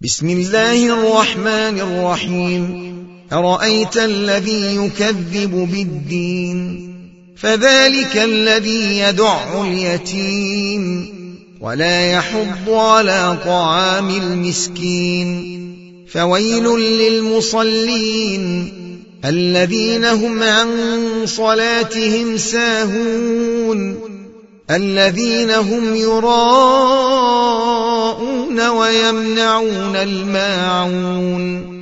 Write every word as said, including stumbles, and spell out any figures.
بسم الله الرحمن الرحيم أرأيت الذي يكذب بالدين فذلك الذي يدع اليتيم ولا يحض على طعام المسكين فويل للمصلين الذين هم عن صلاتهم ساهون الذين هم يراءون ويمنعون الماعون